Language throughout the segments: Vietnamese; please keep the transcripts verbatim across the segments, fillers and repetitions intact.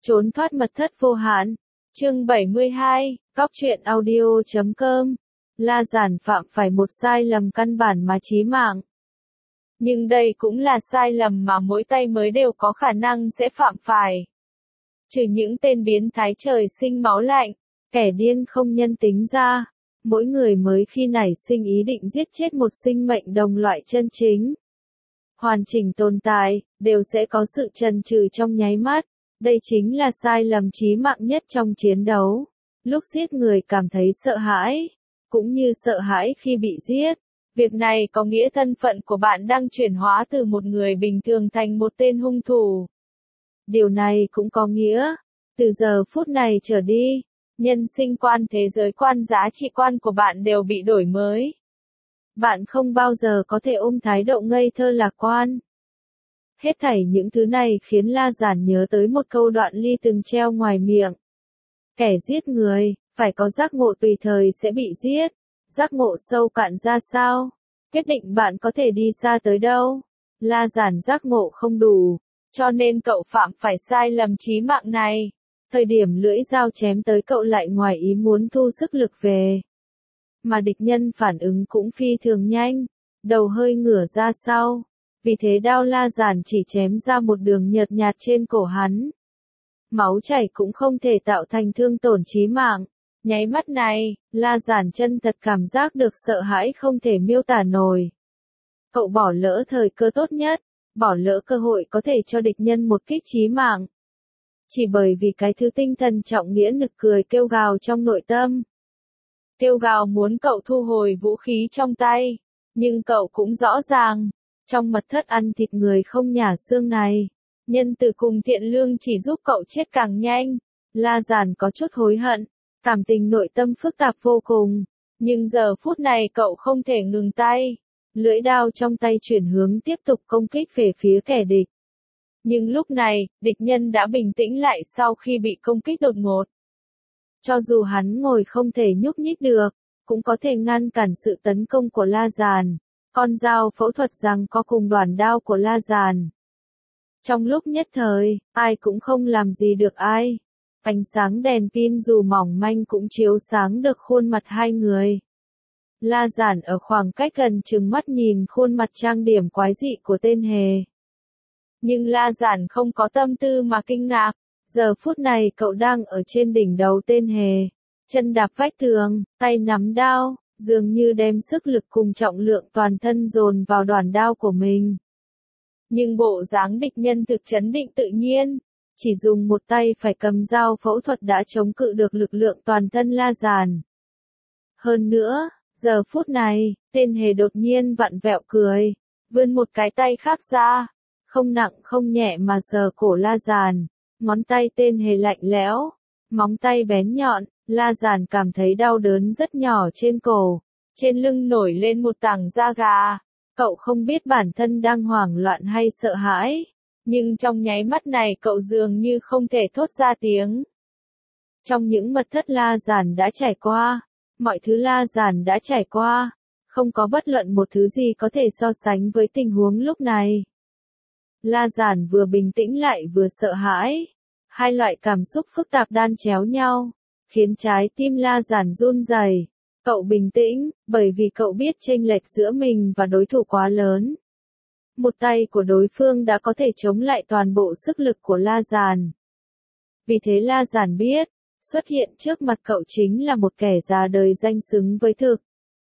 Trốn thoát mật thất vô hạn. Chương bảy mươi hai, Cóc truyện audio chấm com. La Giản phạm phải một sai lầm căn bản mà chí mạng. Nhưng đây cũng là sai lầm mà mỗi tay mới đều có khả năng sẽ phạm phải. Trừ những tên biến thái trời sinh máu lạnh, kẻ điên không nhân tính ra, mỗi người mới khi nảy sinh ý định giết chết một sinh mệnh đồng loại chân chính, hoàn chỉnh tồn tại, đều sẽ có sự chần chừ trong nháy mắt. Đây chính là sai lầm chí mạng nhất trong chiến đấu. Lúc giết người cảm thấy sợ hãi, cũng như sợ hãi khi bị giết. Việc này có nghĩa thân phận của bạn đang chuyển hóa từ một người bình thường thành một tên hung thủ. Điều này cũng có nghĩa, từ giờ phút này trở đi, nhân sinh quan, thế giới quan, giá trị quan của bạn đều bị đổi mới. Bạn không bao giờ có thể ôm thái độ ngây thơ lạc quan. Hết thảy những thứ này khiến La Giản nhớ tới một câu đoạn ly từng treo ngoài miệng. Kẻ giết người, phải có giác ngộ tùy thời sẽ bị giết. Giác ngộ sâu cạn ra sao? Quyết định bạn có thể đi xa tới đâu. La Giản giác ngộ không đủ, cho nên cậu phạm phải sai lầm chí mạng này. Thời điểm lưỡi dao chém tới cậu lại ngoài ý muốn thu sức lực về. Mà địch nhân phản ứng cũng phi thường nhanh, đầu hơi ngửa ra sau. Vì thế đao La Giản chỉ chém ra một đường nhợt nhạt trên cổ hắn. Máu chảy cũng không thể tạo thành thương tổn chí mạng. Nháy mắt này, La Giản chân thật cảm giác được sợ hãi không thể miêu tả nổi. Cậu bỏ lỡ thời cơ tốt nhất, bỏ lỡ cơ hội có thể cho địch nhân một kích chí mạng. Chỉ bởi vì cái thứ tinh thần trọng nghĩa nực cười kêu gào trong nội tâm. Kêu gào muốn cậu thu hồi vũ khí trong tay, nhưng cậu cũng rõ ràng. Trong mật thất ăn thịt người không nhả xương này, nhân từ cùng thiện lương chỉ giúp cậu chết càng nhanh. La Giản có chút hối hận, cảm tình nội tâm phức tạp vô cùng, nhưng giờ phút này cậu không thể ngừng tay. Lưỡi đao trong tay chuyển hướng tiếp tục công kích về phía kẻ địch. Nhưng lúc này, địch nhân đã bình tĩnh lại sau khi bị công kích đột ngột. Cho dù hắn ngồi không thể nhúc nhích được, cũng có thể ngăn cản sự tấn công của La Giản. Con dao phẫu thuật rằng có cùng đoàn đao của La Giản. Trong lúc nhất thời, ai cũng không làm gì được ai. Ánh sáng đèn pin dù mỏng manh cũng chiếu sáng được khuôn mặt hai người. La Giản ở khoảng cách gần chừng mắt nhìn khuôn mặt trang điểm quái dị của tên hề. Nhưng La Giản không có tâm tư mà kinh ngạc. Giờ phút này cậu đang ở trên đỉnh đầu tên hề. Chân đạp vách tường, tay nắm đao. Dường như đem sức lực cùng trọng lượng toàn thân dồn vào đoàn đao của mình. Nhưng bộ dáng địch nhân thực chấn định tự nhiên, chỉ dùng một tay phải cầm dao phẫu thuật đã chống cự được lực lượng toàn thân La Giản. Hơn nữa, giờ phút này, tên hề đột nhiên vặn vẹo cười, vươn một cái tay khác ra, không nặng không nhẹ mà sờ cổ La Giản, ngón tay tên hề lạnh lẽo, móng tay bén nhọn. La Giản cảm thấy đau đớn rất nhỏ trên cổ, trên lưng nổi lên một tảng da gà. Cậu không biết bản thân đang hoảng loạn hay sợ hãi, nhưng trong nháy mắt này cậu dường như không thể thốt ra tiếng. Trong những mật thất La Giản đã trải qua, mọi thứ La Giản đã trải qua, không có bất luận một thứ gì có thể so sánh với tình huống lúc này. La Giản vừa bình tĩnh lại vừa sợ hãi, hai loại cảm xúc phức tạp đan chéo nhau, khiến trái tim La Giản run rẩy. Cậu bình tĩnh, bởi vì cậu biết chênh lệch giữa mình và đối thủ quá lớn. Một tay của đối phương đã có thể chống lại toàn bộ sức lực của La Giản. Vì thế La Giản biết, xuất hiện trước mặt cậu chính là một kẻ già đời danh xứng với thực.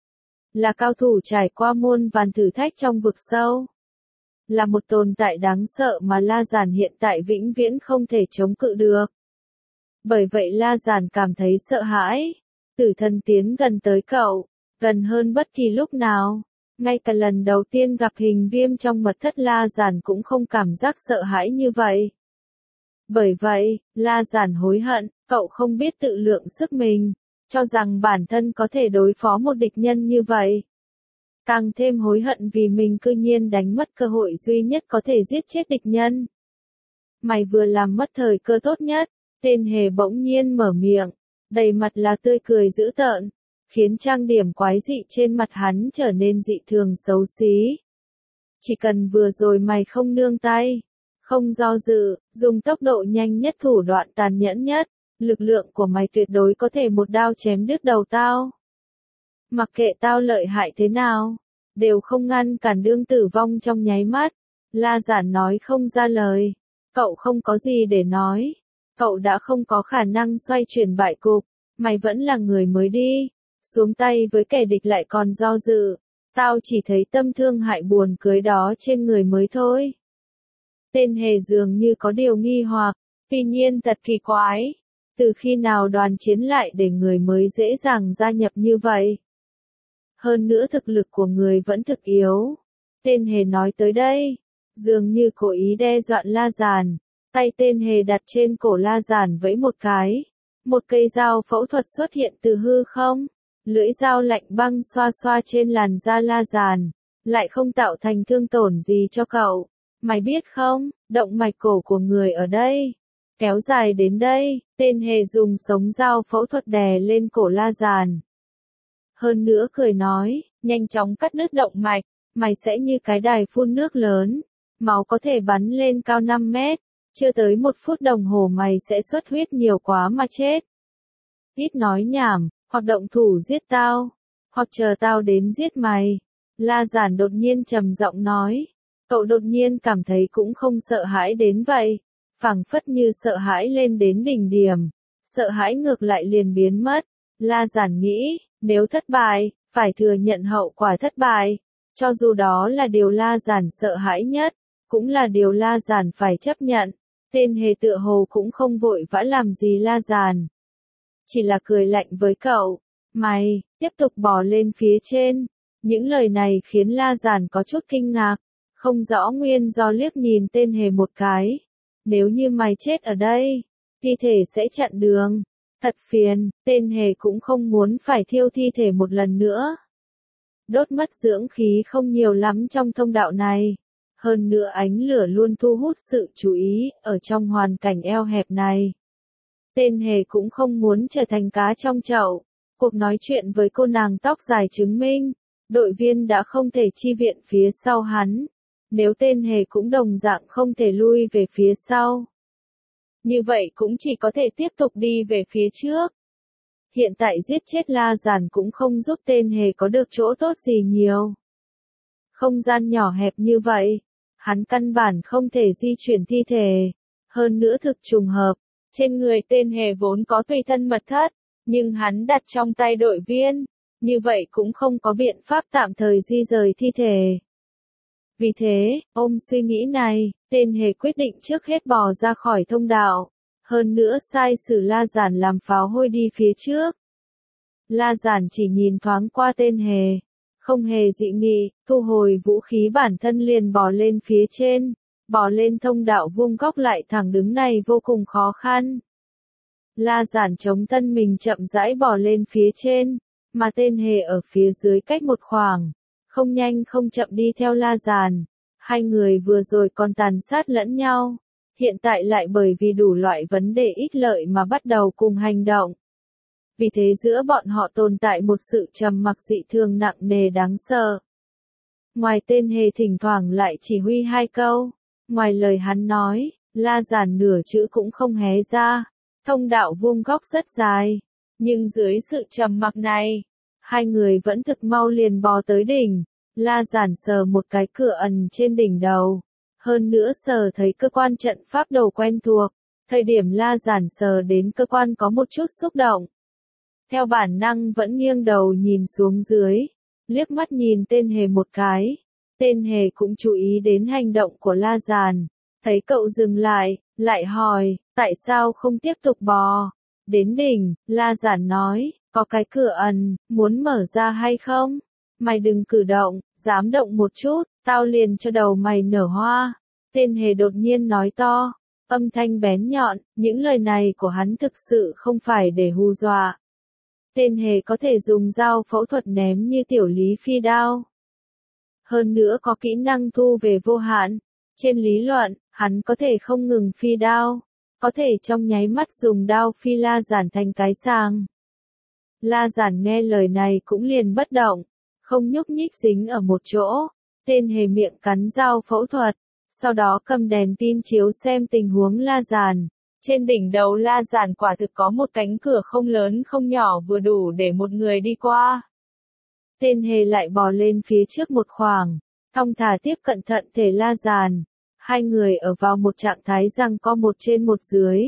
Là cao thủ trải qua muôn vàn thử thách trong vực sâu. Là một tồn tại đáng sợ mà La Giản hiện tại vĩnh viễn không thể chống cự được. Bởi vậy La Giản cảm thấy sợ hãi. Tử thần tiến gần tới cậu, gần hơn bất kỳ lúc nào. Ngay cả lần đầu tiên gặp hình viêm trong mật thất La Giản cũng không cảm giác sợ hãi như vậy. Bởi vậy, La Giản hối hận, cậu không biết tự lượng sức mình, cho rằng bản thân có thể đối phó một địch nhân như vậy. Càng thêm hối hận vì mình cư nhiên đánh mất cơ hội duy nhất có thể giết chết địch nhân. Mày vừa làm mất thời cơ tốt nhất. Tên hề bỗng nhiên mở miệng, đầy mặt là tươi cười dữ tợn, khiến trang điểm quái dị trên mặt hắn trở nên dị thường xấu xí. Chỉ cần vừa rồi mày không nương tay, Không do dự, dùng tốc độ nhanh nhất thủ đoạn tàn nhẫn nhất, lực lượng của mày tuyệt đối có thể một đao chém đứt đầu tao. Mặc kệ tao lợi hại thế nào, đều không ngăn cản đương tử vong trong nháy mắt. La Giản nói không ra lời. Cậu không có gì để nói. Cậu đã không có khả năng xoay chuyển bại cục. Mày vẫn là người mới đi. Xuống tay với kẻ địch lại còn do dự. Tao chỉ thấy tâm thương hại buồn cưới đó trên người mới thôi. Tên hề dường như có điều nghi hoặc. Tuy nhiên thật kỳ quái. Từ khi nào đoàn chiến lại để người mới dễ dàng gia nhập như vậy? Hơn nữa thực lực của người vẫn thực yếu. Tên hề nói tới đây, dường như cố ý đe dọa La Giản. Tay tên hề đặt trên cổ La Giản vẫy một cái. Một cây dao phẫu thuật xuất hiện từ hư không. Lưỡi dao lạnh băng xoa xoa trên làn da La Giản. Lại không tạo thành thương tổn gì cho cậu. Mày biết không, động mạch cổ của người ở đây. Kéo dài đến đây, tên hề dùng sống dao phẫu thuật đè lên cổ La Giản. Hơn nữa cười nói, nhanh chóng cắt đứt động mạch, mày sẽ như cái đài phun nước lớn, máu có thể bắn lên cao năm mét, chưa tới một phút đồng hồ mày sẽ xuất huyết nhiều quá mà chết. Ít nói nhảm, hoặc động thủ giết tao, hoặc chờ tao đến giết mày. La Giản đột nhiên trầm giọng nói, cậu đột nhiên cảm thấy cũng không sợ hãi đến vậy, phảng phất như sợ hãi lên đến đỉnh điểm, sợ hãi ngược lại liền biến mất. La Giản nghĩ, nếu thất bại, phải thừa nhận hậu quả thất bại, cho dù đó là điều La Giản sợ hãi nhất, cũng là điều La Giản phải chấp nhận. Tên hề tựa hồ cũng không vội vã làm gì La Giản, chỉ là cười lạnh với cậu, mày, tiếp tục bò lên phía trên. Những lời này khiến La Giản có chút kinh ngạc, không rõ nguyên do liếc nhìn tên hề một cái. Nếu như mày chết ở đây, thi thể sẽ chặn đường. Thật phiền, tên hề cũng không muốn phải thiêu thi thể một lần nữa. Đốt mất dưỡng khí không nhiều lắm trong thông đạo này. Hơn nữa ánh lửa luôn thu hút sự chú ý, ở trong hoàn cảnh eo hẹp này. Tên hề cũng không muốn trở thành cá trong chậu. Cuộc nói chuyện với cô nàng tóc dài chứng minh, đội viên đã không thể chi viện phía sau hắn. Nếu tên hề cũng đồng dạng không thể lui về phía sau, như vậy cũng chỉ có thể tiếp tục đi về phía trước. Hiện tại giết chết La Giản cũng không giúp tên hề có được chỗ tốt gì nhiều. Không gian nhỏ hẹp như vậy, hắn căn bản không thể di chuyển thi thể. Hơn nữa thực trùng hợp, trên người tên hề vốn có tùy thân mật thất, nhưng hắn đặt trong tay đội viên, như vậy cũng không có biện pháp tạm thời di rời thi thể. Vì thế, ôm suy nghĩ này, tên hề quyết định trước hết bò ra khỏi thông đạo. Hơn nữa sai sử La Giản làm pháo hôi đi phía trước. La Giản chỉ nhìn thoáng qua tên hề, không hề dị nghị, thu hồi vũ khí bản thân liền bò lên phía trên. Bò lên thông đạo vuông góc lại thẳng đứng này vô cùng khó khăn. La Giản chống thân mình chậm rãi bò lên phía trên, mà tên hề ở phía dưới cách một khoảng. Không nhanh không chậm đi theo La Giản. Hai người vừa rồi còn tàn sát lẫn nhau, hiện tại lại bởi vì đủ loại vấn đề ích lợi mà bắt đầu cùng hành động. Vì thế giữa bọn họ tồn tại một sự trầm mặc dị thường nặng nề đáng sợ. Ngoài tên hề thỉnh thoảng lại chỉ huy hai câu, ngoài lời hắn nói, La Giản nửa chữ cũng không hé ra. Thông đạo vuông góc rất dài, nhưng dưới sự trầm mặc này, hai người vẫn thực mau liền bò tới đỉnh. La Giản sờ một cái cửa ẩn trên đỉnh đầu, hơn nữa sờ thấy cơ quan trận pháp đầu quen thuộc. Thời điểm La Giản sờ đến cơ quan có một chút xúc động. Theo bản năng vẫn nghiêng đầu nhìn xuống dưới, liếc mắt nhìn tên hề một cái. Tên hề cũng chú ý đến hành động của La Giản, thấy cậu dừng lại, lại hỏi, tại sao không tiếp tục bò? Đến đỉnh, La Giản nói, có cái cửa ẩn, muốn mở ra hay không? Mày đừng cử động, dám động một chút, tao liền cho đầu mày nở hoa. Tên hề đột nhiên nói to, âm thanh bén nhọn, những lời này của hắn thực sự không phải để hù dọa. Tên hề có thể dùng dao phẫu thuật ném như tiểu lý phi đao. Hơn nữa có kỹ năng thu về vô hạn. Trên lý luận, hắn có thể không ngừng phi đao, có thể trong nháy mắt dùng đao phi La Giản thành cái sàng. La Giản nghe lời này cũng liền bất động, không nhúc nhích dính ở một chỗ. Tên hề miệng cắn dao phẫu thuật, sau đó cầm đèn pin chiếu xem tình huống la giàn. Trên đỉnh đầu la giàn quả thực có một cánh cửa không lớn không nhỏ vừa đủ để một người đi qua. Tên hề lại bò lên phía trước một khoảng, thong thả tiếp cận thận thể la giàn. Hai người ở vào một trạng thái giằng co một trên một dưới.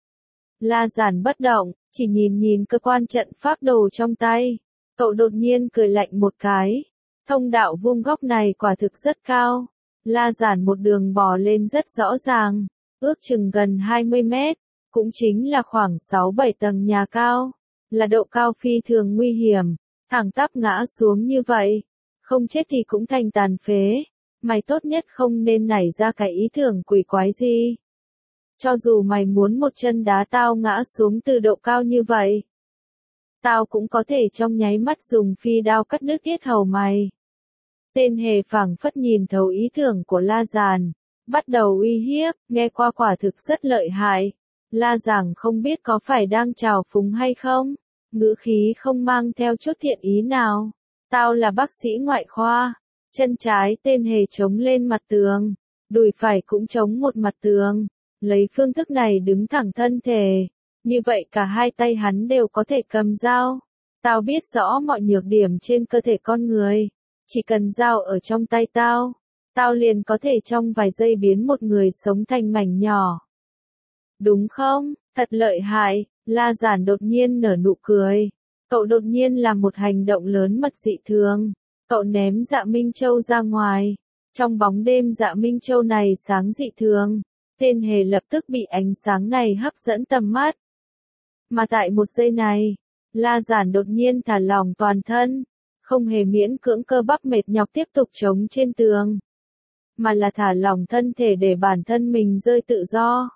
La giàn bất động, chỉ nhìn nhìn cơ quan trận pháp đồ trong tay. Cậu đột nhiên cười lạnh một cái. Thông đạo vuông góc này quả thực rất cao. La giàn một đường bò lên rất rõ ràng, ước chừng gần hai mươi mét, cũng chính là khoảng sáu bảy tầng nhà cao. Là độ cao phi thường nguy hiểm, thẳng tắp ngã xuống như vậy. Không chết thì cũng thành tàn phế. Mày tốt nhất không nên nảy ra cái ý tưởng quỷ quái gì. Cho dù mày muốn một chân đá tao ngã xuống từ độ cao như vậy, tao cũng có thể trong nháy mắt dùng phi đao cắt đứt yết hầu mày. Tên hề phảng phất nhìn thấu ý tưởng của La Giàn, bắt đầu uy hiếp, nghe qua quả thực rất lợi hại. La Giàng không biết có phải đang trào phúng hay không, ngữ khí không mang theo chút thiện ý nào. Tao là bác sĩ ngoại khoa. Chân trái tên hề chống lên mặt tường, đùi phải cũng chống một mặt tường, lấy phương thức này đứng thẳng thân thể, như vậy cả hai tay hắn đều có thể cầm dao. Tao biết rõ mọi nhược điểm trên cơ thể con người, chỉ cần dao ở trong tay tao, tao liền có thể trong vài giây biến một người sống thành mảnh nhỏ. Đúng không? Thật lợi hại. La Giản đột nhiên nở nụ cười. Cậu đột nhiên làm một hành động lớn mật dị thường. Cậu ném Dạ Minh Châu ra ngoài. Trong bóng đêm Dạ Minh Châu này sáng dị thường. Tên hề lập tức bị ánh sáng này hấp dẫn tầm mắt. Mà tại một giây này, La Giản đột nhiên thả lỏng toàn thân. Không hề miễn cưỡng cơ bắp mệt nhọc tiếp tục chống trên tường. Mà là thả lỏng thân thể để bản thân mình rơi tự do.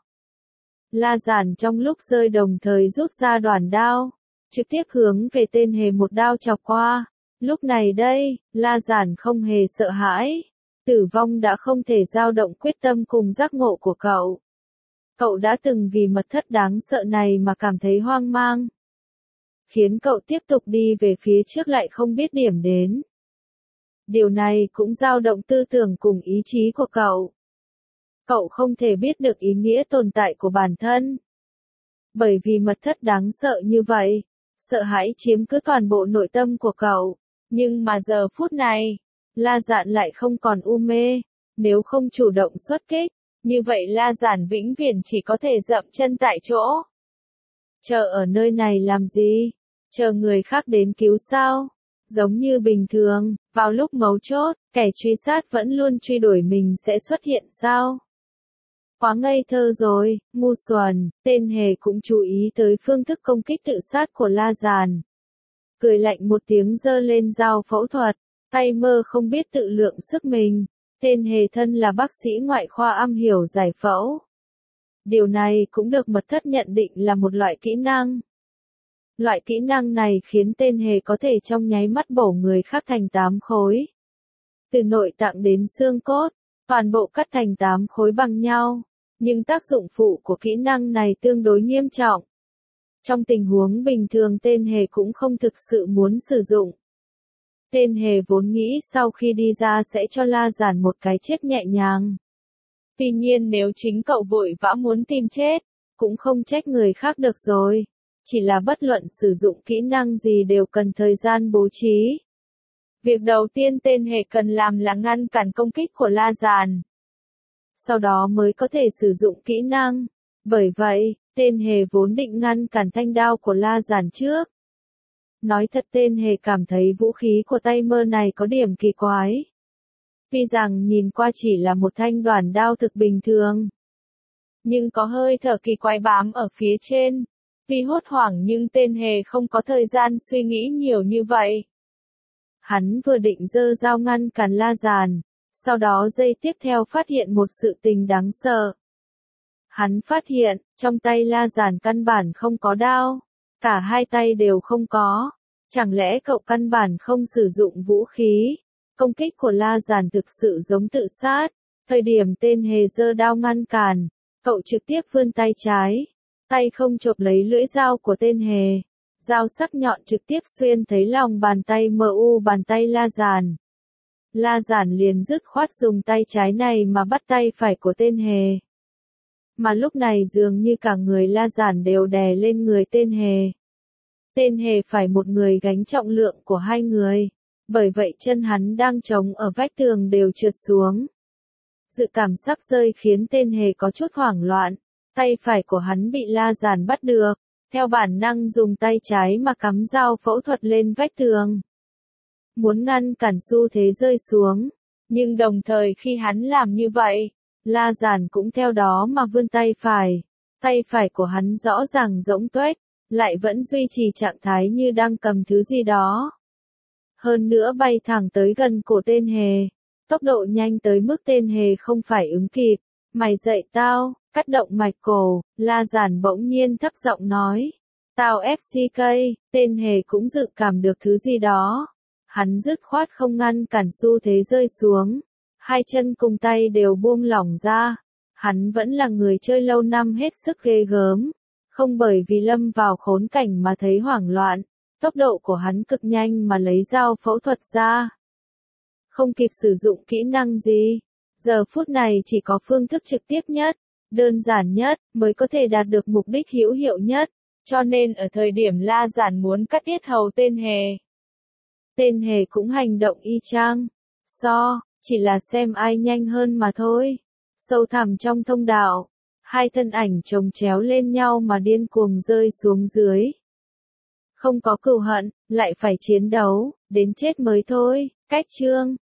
La Giản trong lúc rơi đồng thời rút ra đoản đao. Trực tiếp hướng về tên hề một đao chọc qua. Lúc này đây, La Giản không hề sợ hãi. Tử vong đã không thể dao động quyết tâm cùng giác ngộ của cậu. Cậu đã từng vì mật thất đáng sợ này mà cảm thấy hoang mang. Khiến cậu tiếp tục đi về phía trước lại không biết điểm đến. Điều này cũng dao động tư tưởng cùng ý chí của cậu. Cậu không thể biết được ý nghĩa tồn tại của bản thân. Bởi vì mật thất đáng sợ như vậy, sợ hãi chiếm cứ toàn bộ nội tâm của cậu. Nhưng mà giờ phút này, La Giản lại không còn u mê. Nếu không chủ động xuất kích, như vậy La Giản vĩnh viễn chỉ có thể dậm chân tại chỗ. Chờ ở nơi này làm gì? Chờ người khác đến cứu sao? Giống như bình thường, vào lúc mấu chốt, kẻ truy sát vẫn luôn truy đuổi mình sẽ xuất hiện sao? Quá ngây thơ rồi, ngu xuẩn. Tên hề cũng chú ý tới phương thức công kích tự sát của La Giản. Cười lạnh một tiếng giơ lên dao phẫu thuật, tay mơ không biết tự lượng sức mình. Tên hề thân là bác sĩ ngoại khoa am hiểu giải phẫu. Điều này cũng được mật thất nhận định là một loại kỹ năng. Loại kỹ năng này khiến tên hề có thể trong nháy mắt bổ người khác thành tám khối. Từ nội tạng đến xương cốt, toàn bộ cắt thành tám khối bằng nhau. Nhưng tác dụng phụ của kỹ năng này tương đối nghiêm trọng. Trong tình huống bình thường tên hề cũng không thực sự muốn sử dụng. Tên hề vốn nghĩ sau khi đi ra sẽ cho La Giản một cái chết nhẹ nhàng. Tuy nhiên nếu chính cậu vội vã muốn tìm chết, cũng không trách người khác được rồi. Chỉ là bất luận sử dụng kỹ năng gì đều cần thời gian bố trí. Việc đầu tiên tên hề cần làm là ngăn cản công kích của La Giản. Sau đó mới có thể sử dụng kỹ năng. Bởi vậy, tên hề vốn định ngăn cản thanh đao của La Giản trước. Nói thật tên hề cảm thấy vũ khí của tay mơ này có điểm kỳ quái. Tuy rằng nhìn qua chỉ là một thanh đoản đao thực bình thường. Nhưng có hơi thở kỳ quái bám ở phía trên. Tuy hốt hoảng nhưng tên hề không có thời gian suy nghĩ nhiều như vậy. Hắn vừa định giơ dao ngăn cản La Giản. Sau đó giây tiếp theo phát hiện một sự tình đáng sợ. Hắn phát hiện, trong tay La Giản căn bản không có đao. Cả hai tay đều không có. Chẳng lẽ cậu căn bản không sử dụng vũ khí? Công kích của La Giản thực sự giống tự sát. Thời điểm tên hề giơ đao ngăn cản, cậu trực tiếp vươn tay trái. Tay không chộp lấy lưỡi dao của tên hề. Dao sắc nhọn trực tiếp xuyên thấy lòng bàn tay mờ u bàn tay La Giản. La Giản liền dứt khoát dùng tay trái này mà bắt tay phải của tên hề. Mà lúc này dường như cả người La Giản đều đè lên người tên hề. Tên hề phải một người gánh trọng lượng của hai người, bởi vậy chân hắn đang chống ở vách tường đều trượt xuống. Dự cảm sắp rơi khiến tên hề có chút hoảng loạn, tay phải của hắn bị La Giản bắt được, theo bản năng dùng tay trái mà cắm dao phẫu thuật lên vách tường. Muốn ngăn cản xu thế rơi xuống, nhưng đồng thời khi hắn làm như vậy, La Giản cũng theo đó mà vươn tay phải. Tay phải của hắn rõ ràng rỗng tuếch, lại vẫn duy trì trạng thái như đang cầm thứ gì đó. Hơn nữa bay thẳng tới gần cổ tên hề. Tốc độ nhanh tới mức tên hề không phải ứng kịp. Mày dạy tao, cắt động mạch cổ, La Giản bỗng nhiên thấp giọng nói. Tao ép xê ca, tên hề cũng dự cảm được thứ gì đó. Hắn dứt khoát không ngăn cản xu thế rơi xuống. Hai chân cùng tay đều buông lỏng ra. Hắn vẫn là người chơi lâu năm hết sức ghê gớm. Không bởi vì lâm vào khốn cảnh mà thấy hoảng loạn. Tốc độ của hắn cực nhanh mà lấy dao phẫu thuật ra. Không kịp sử dụng kỹ năng gì. Giờ phút này chỉ có phương thức trực tiếp nhất, đơn giản nhất, mới có thể đạt được mục đích hữu hiệu nhất. Cho nên ở thời điểm La Giản muốn cắt yết hầu tên hề. Tên hề cũng hành động y chang. So, chỉ là xem ai nhanh hơn mà thôi. Sâu thẳm trong thông đạo, hai thân ảnh chồng chéo lên nhau mà điên cuồng rơi xuống dưới. Không có cừu hận, lại phải chiến đấu, đến chết mới thôi. Cách chương